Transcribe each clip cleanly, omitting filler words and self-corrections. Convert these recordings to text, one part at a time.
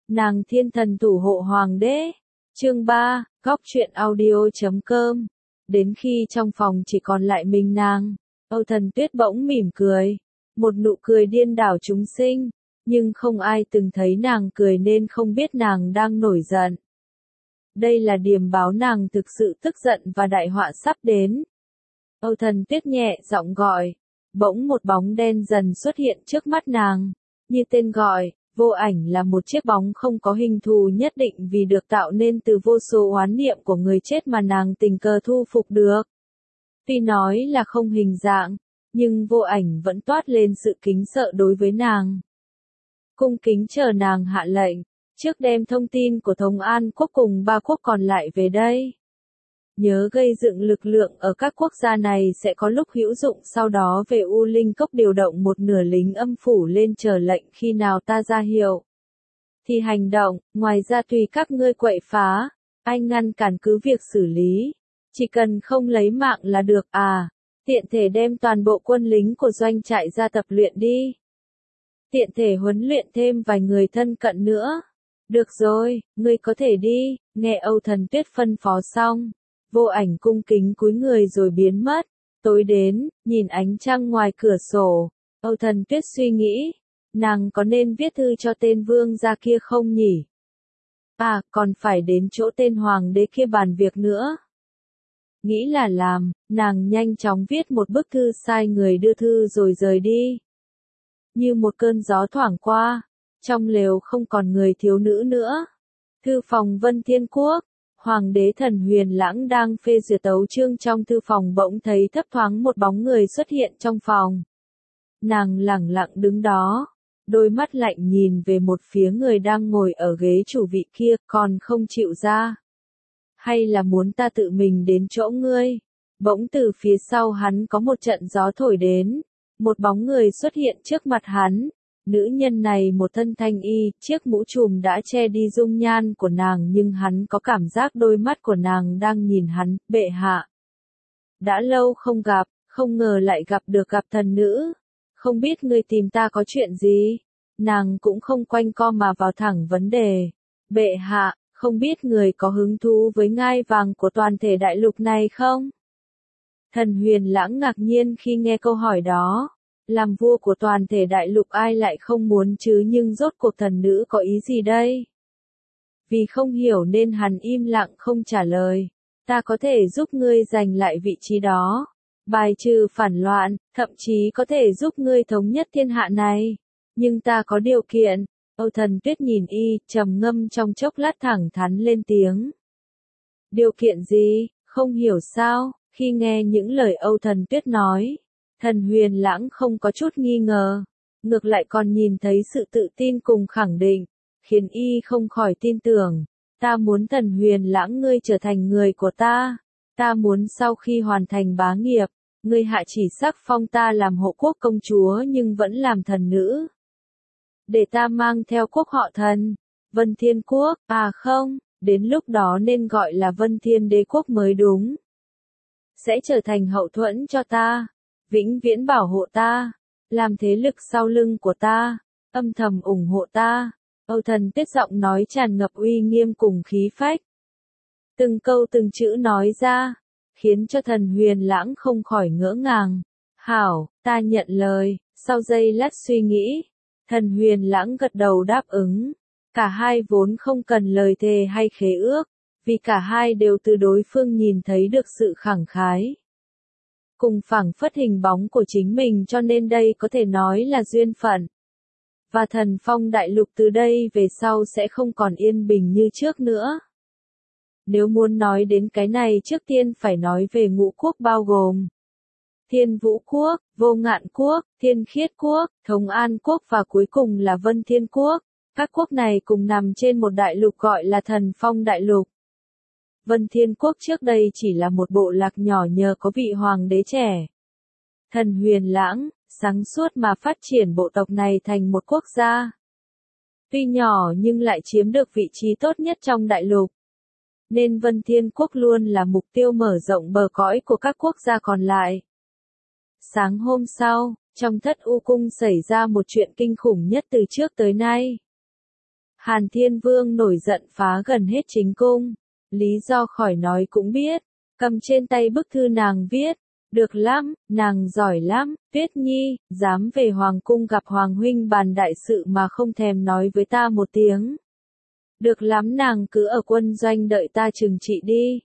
Nàng thiên thần thủ hộ hoàng đế. Chương 3, Góc truyện audio.com. Đến khi trong phòng chỉ còn lại mình nàng, Âu Thần Tuyết bỗng mỉm cười, một nụ cười điên đảo chúng sinh, nhưng không ai từng thấy nàng cười nên không biết nàng đang nổi giận. Đây là điềm báo nàng thực sự tức giận và đại họa sắp đến. Âu Thần Tuyết nhẹ giọng gọi, bỗng một bóng đen dần xuất hiện trước mắt nàng, như tên gọi. Vô ảnh là một chiếc bóng không có hình thù nhất định vì được tạo nên từ vô số oán niệm của người chết mà nàng tình cờ thu phục được. Tuy nói là không hình dạng, nhưng vô ảnh vẫn toát lên sự kính sợ đối với nàng. Cung kính chờ nàng hạ lệnh, trước đem thông tin của Thống An quốc cùng 3 quốc còn lại về đây. Nhớ gây dựng lực lượng ở các quốc gia này sẽ có lúc hữu dụng, sau đó về U Linh Cốc điều động một nửa lính âm phủ lên chờ lệnh khi nào ta ra hiệu. Thì hành động, ngoài ra tùy các ngươi quậy phá, anh ngăn cản cứ việc xử lý. Chỉ cần không lấy mạng là được tiện thể đem toàn bộ quân lính của doanh trại ra tập luyện đi. Tiện thể huấn luyện thêm vài người thân cận nữa. Được rồi, ngươi có thể đi, nghe Âu Thần Tuyết phân phó xong. Vô ảnh cung kính cúi người rồi biến mất. Tối đến, nhìn ánh trăng ngoài cửa sổ, Âu Thần Tuyết suy nghĩ, nàng có nên viết thư cho tên vương gia kia không nhỉ? Còn phải đến chỗ tên hoàng đế kia bàn việc nữa. Nghĩ là làm, nàng nhanh chóng viết một bức thư sai người đưa thư rồi rời đi. Như một cơn gió thoảng qua, trong lều không còn người thiếu nữ nữa. Thư phòng Vân Thiên Quốc. Hoàng đế Thần Huyền Lãng đang phê duyệt tấu chương trong thư phòng bỗng thấy thấp thoáng một bóng người xuất hiện trong phòng. Nàng lẳng lặng đứng đó, đôi mắt lạnh nhìn về một phía người đang ngồi ở ghế chủ vị kia, còn không chịu ra. Hay là muốn ta tự mình đến chỗ ngươi? Bỗng từ phía sau hắn có một trận gió thổi đến, một bóng người xuất hiện trước mặt hắn. Nữ nhân này một thân thanh y, chiếc mũ trùm đã che đi dung nhan của nàng nhưng hắn có cảm giác đôi mắt của nàng đang nhìn hắn, bệ hạ. Đã lâu không gặp, không ngờ lại gặp thần nữ. Không biết ngươi tìm ta có chuyện gì? Nàng cũng không quanh co mà vào thẳng vấn đề. Bệ hạ, không biết người có hứng thú với ngai vàng của toàn thể đại lục này không? Thần Huyền Lãng ngạc nhiên khi nghe câu hỏi đó. Làm vua của toàn thể đại lục ai lại không muốn chứ, nhưng rốt cuộc thần nữ có ý gì đây? Vì không hiểu nên hắn im lặng không trả lời. Ta có thể giúp ngươi giành lại vị trí đó, bài trừ phản loạn, thậm chí có thể giúp ngươi thống nhất thiên hạ này. Nhưng ta có điều kiện. Âu Thần Tuyết nhìn y, trầm ngâm trong chốc lát thẳng thắn lên tiếng. Điều kiện gì? Không hiểu sao? Khi nghe những lời Âu Thần Tuyết nói, Thần Huyền Lãng không có chút nghi ngờ, ngược lại còn nhìn thấy sự tự tin cùng khẳng định, khiến y không khỏi tin tưởng. Ta muốn Thần Huyền Lãng ngươi trở thành người của ta. Ta muốn sau khi hoàn thành bá nghiệp, ngươi hạ chỉ sắc phong ta làm hộ quốc công chúa nhưng vẫn làm thần nữ. Để ta mang theo quốc họ Thần, Vân Thiên Quốc, không, đến lúc đó nên gọi là Vân Thiên Đế Quốc mới đúng. Sẽ trở thành hậu thuẫn cho ta, vĩnh viễn bảo hộ ta, làm thế lực sau lưng của ta, âm thầm ủng hộ ta. Âu Thần Tuyết giọng nói tràn ngập uy nghiêm cùng khí phách. Từng câu từng chữ nói ra, khiến cho Thần Huyền Lãng không khỏi ngỡ ngàng. Hảo, ta nhận lời. Sau giây lát suy nghĩ, Thần Huyền Lãng gật đầu đáp ứng. Cả hai vốn không cần lời thề hay khế ước, vì cả hai đều từ đối phương nhìn thấy được sự khẳng khái. Cùng phảng phất hình bóng của chính mình, cho nên đây có thể nói là duyên phận. Và Thần Phong đại lục từ đây về sau sẽ không còn yên bình như trước nữa. Nếu muốn nói đến cái này trước tiên phải nói về ngũ quốc bao gồm Thiên Vũ Quốc, Vô Ngạn Quốc, Thiên Khiết Quốc, Thống An Quốc và cuối cùng là Vân Thiên Quốc. Các quốc này cùng nằm trên một đại lục gọi là Thần Phong đại lục. Vân Thiên Quốc trước đây chỉ là một bộ lạc nhỏ nhờ có vị hoàng đế trẻ. Thần Huyền Lãng, sáng suốt mà phát triển bộ tộc này thành một quốc gia. Tuy nhỏ nhưng lại chiếm được vị trí tốt nhất trong đại lục. Nên Vân Thiên Quốc luôn là mục tiêu mở rộng bờ cõi của các quốc gia còn lại. Sáng hôm sau, trong Thất U Cung xảy ra một chuyện kinh khủng nhất từ trước tới nay. Hàn Thiên Vương nổi giận phá gần hết chính cung. Lý do khỏi nói cũng biết. Cầm trên tay bức thư nàng viết. Được lắm, nàng giỏi lắm, Tuyết Nhi, dám về Hoàng cung gặp Hoàng huynh bàn đại sự mà không thèm nói với ta một tiếng. Được lắm, nàng cứ ở quân doanh đợi ta trừng trị đi.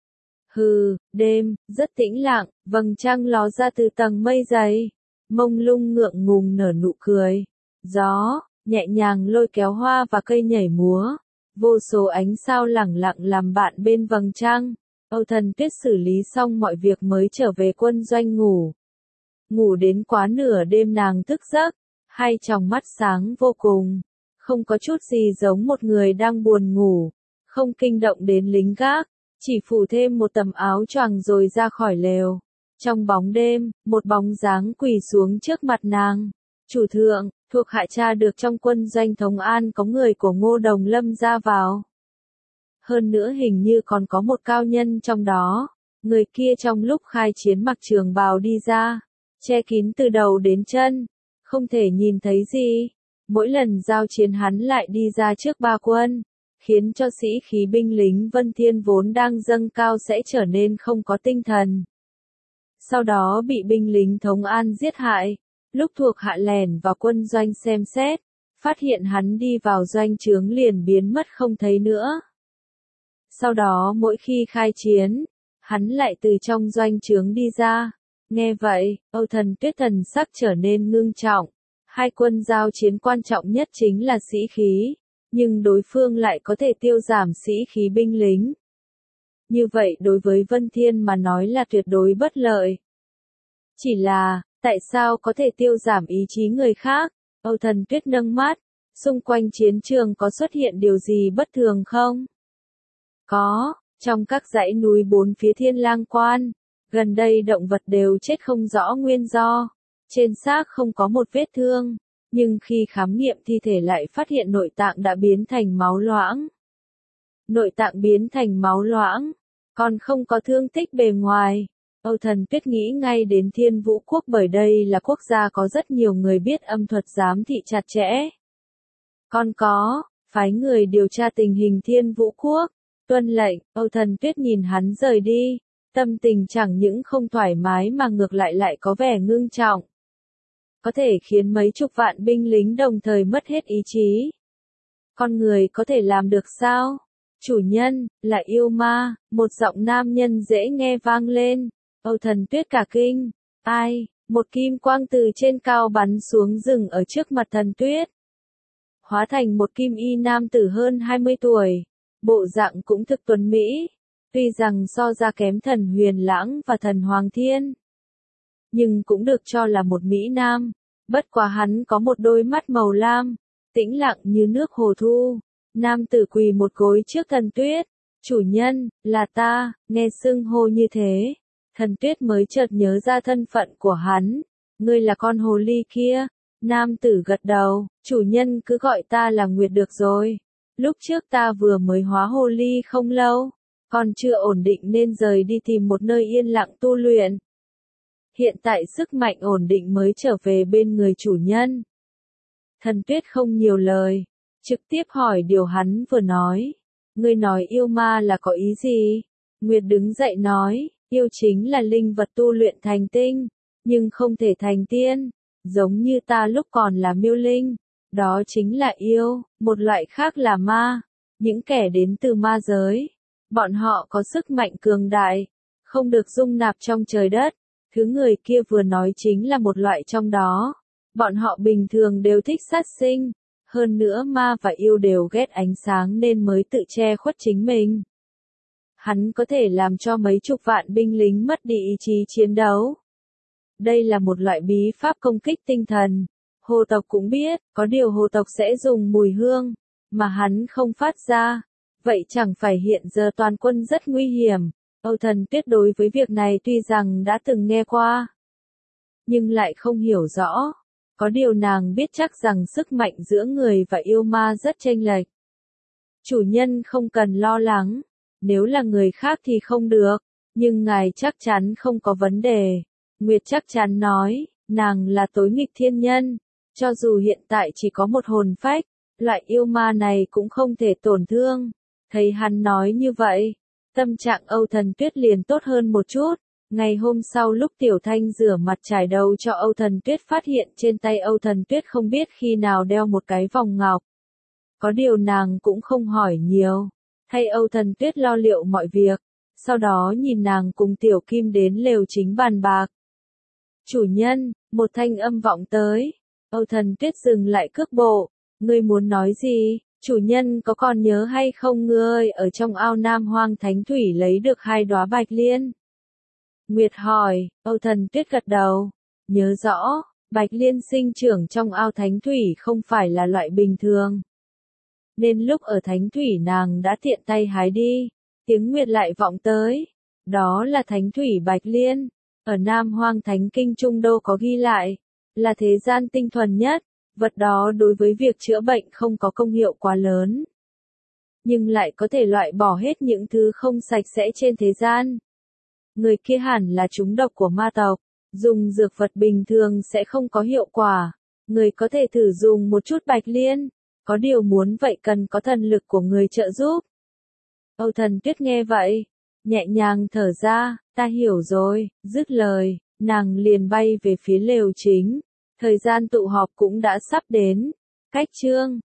Hừ, đêm, rất tĩnh lặng, vầng trăng ló ra từ tầng mây dày. Mông lung ngượng ngùng nở nụ cười. Gió, nhẹ nhàng lôi kéo hoa và cây nhảy múa. Vô số ánh sao lẳng lặng làm bạn bên vầng trăng. Âu Thần Tuyết xử lý xong mọi việc mới trở về quân doanh ngủ. Ngủ đến quá nửa đêm nàng thức giấc, hai tròng mắt sáng vô cùng. Không có chút gì giống một người đang buồn ngủ, không kinh động đến lính gác, chỉ phủ thêm một tấm áo choàng rồi ra khỏi lều. Trong bóng đêm, một bóng dáng quỳ xuống trước mặt nàng. Chủ thượng, thuộc hạ tra được trong quân doanh Thống An có người của Ngô Đồng Lâm ra vào. Hơn nữa hình như còn có một cao nhân trong đó. Người kia trong lúc khai chiến mặc trường bào đi ra, che kín từ đầu đến chân, không thể nhìn thấy gì. Mỗi lần giao chiến hắn lại đi ra trước ba quân, khiến cho sĩ khí binh lính Vân Thiên vốn đang dâng cao sẽ trở nên không có tinh thần. Sau đó bị binh lính Thống An giết hại. Lúc thuộc hạ lẻn vào quân doanh xem xét, phát hiện hắn đi vào doanh trướng liền biến mất không thấy nữa. Sau đó mỗi khi khai chiến, hắn lại từ trong doanh trướng đi ra. Nghe vậy, Âu Thần Tuyết thần sắc trở nên ngưng trọng. Hai quân giao chiến quan trọng nhất chính là sĩ khí, nhưng đối phương lại có thể tiêu giảm sĩ khí binh lính. Như vậy đối với Vân Thiên mà nói là tuyệt đối bất lợi. Chỉ là, tại sao có thể tiêu giảm ý chí người khác? Âu Thần Tuyết nâng mắt, xung quanh chiến trường có xuất hiện điều gì bất thường không? Có, trong các dãy núi bốn phía Thiên Lang Quan, gần đây động vật đều chết không rõ nguyên do. Trên xác không có một vết thương, nhưng khi khám nghiệm thi thể lại phát hiện nội tạng đã biến thành máu loãng. Nội tạng biến thành máu loãng, còn không có thương tích bề ngoài. Âu Thần Tuyết nghĩ ngay đến Thiên Vũ Quốc bởi đây là quốc gia có rất nhiều người biết âm thuật giám thị chặt chẽ. Còn có, phái người điều tra tình hình Thiên Vũ Quốc. Tuân lệnh, Âu Thần Tuyết nhìn hắn rời đi, tâm tình chẳng những không thoải mái mà ngược lại có vẻ ngưng trọng. Có thể khiến mấy chục vạn binh lính đồng thời mất hết ý chí. Con người có thể làm được sao? Chủ nhân, là yêu ma, một giọng nam nhân dễ nghe vang lên. Âu Thần Tuyết cả kinh. Ai? Một kim quang từ trên cao bắn xuống dừng ở trước mặt Thần Tuyết. Hóa thành một kim y nam tử hơn 20 tuổi. Bộ dạng cũng thực tuấn mỹ. Tuy rằng so ra kém Thần Huyền Lãng và Thần Hoàng Thiên, nhưng cũng được cho là một mỹ nam. Bất quá hắn có một đôi mắt màu lam, tĩnh lặng như nước hồ thu. Nam tử quỳ một gối trước Thần Tuyết. Chủ nhân, là ta. Nghe xưng hô như thế, Thần Tuyết mới chợt nhớ ra thân phận của hắn. Ngươi là con hồ ly kia. Nam tử gật đầu. Chủ nhân cứ gọi ta là Nguyệt được rồi. Lúc trước ta vừa mới hóa hồ ly không lâu, còn chưa ổn định nên rời đi tìm một nơi yên lặng tu luyện. Hiện tại sức mạnh ổn định mới trở về bên người chủ nhân. Thần Tuyết không nhiều lời, trực tiếp hỏi điều hắn vừa nói. Ngươi nói yêu ma là có ý gì? Nguyệt đứng dậy nói, yêu chính là linh vật tu luyện thành tinh, nhưng không thể thành tiên, giống như ta lúc còn là miêu linh. Đó chính là yêu, một loại khác là ma, những kẻ đến từ ma giới. Bọn họ có sức mạnh cường đại, không được dung nạp trong trời đất. Thứ người kia vừa nói chính là một loại trong đó. Bọn họ bình thường đều thích sát sinh. Hơn nữa ma và yêu đều ghét ánh sáng nên mới tự che khuất chính mình. Hắn có thể làm cho mấy chục vạn binh lính mất đi ý chí chiến đấu. Đây là một loại bí pháp công kích tinh thần. Hồ tộc cũng biết, có điều hồ tộc sẽ dùng mùi hương, mà hắn không phát ra. Vậy chẳng phải hiện giờ toàn quân rất nguy hiểm. Âu Thần Tuyết đối với việc này tuy rằng đã từng nghe qua, nhưng lại không hiểu rõ. Có điều nàng biết chắc rằng sức mạnh giữa người và yêu ma rất chênh lệch. Chủ nhân không cần lo lắng, nếu là người khác thì không được, nhưng ngài chắc chắn không có vấn đề. Nguyệt chắc chắn nói, nàng là tối nghịch thiên nhân, cho dù hiện tại chỉ có một hồn phách, loại yêu ma này cũng không thể tổn thương. Thấy hắn nói như vậy, tâm trạng Âu Thần Tuyết liền tốt hơn một chút. Ngày hôm sau lúc Tiểu Thanh rửa mặt trải đầu cho Âu Thần Tuyết phát hiện trên tay Âu Thần Tuyết không biết khi nào đeo một cái vòng ngọc. Có điều nàng cũng không hỏi nhiều, thay Âu Thần Tuyết lo liệu mọi việc, sau đó nhìn nàng cùng Tiểu Kim đến lều chính bàn bạc. Chủ nhân, một thanh âm vọng tới, Âu Thần Tuyết dừng lại cước bộ, ngươi muốn nói gì, chủ nhân có còn nhớ hay không ngươi ở trong ao Nam Hoang Thánh Thủy lấy được 2 đóa bạch liên? Nguyệt hỏi, Âu Thần Tuyết gật đầu, nhớ rõ, bạch liên sinh trưởng trong ao Thánh Thủy không phải là loại bình thường. Nên lúc ở Thánh Thủy nàng đã tiện tay hái đi, tiếng Nguyệt lại vọng tới, đó là Thánh Thủy bạch liên, ở Nam Hoang Thánh Kinh Trung Đô có ghi lại, là thế gian tinh thuần nhất, vật đó đối với việc chữa bệnh không có công hiệu quá lớn, nhưng lại có thể loại bỏ hết những thứ không sạch sẽ trên thế gian. Người kia hẳn là trúng độc của ma tộc, dùng dược vật bình thường sẽ không có hiệu quả, người có thể thử dùng một chút bạch liên, có điều muốn vậy cần có thần lực của người trợ giúp. Âu Thần Tuyết nghe vậy, nhẹ nhàng thở ra, ta hiểu rồi, dứt lời, nàng liền bay về phía lều chính, thời gian tụ họp cũng đã sắp đến, cách chương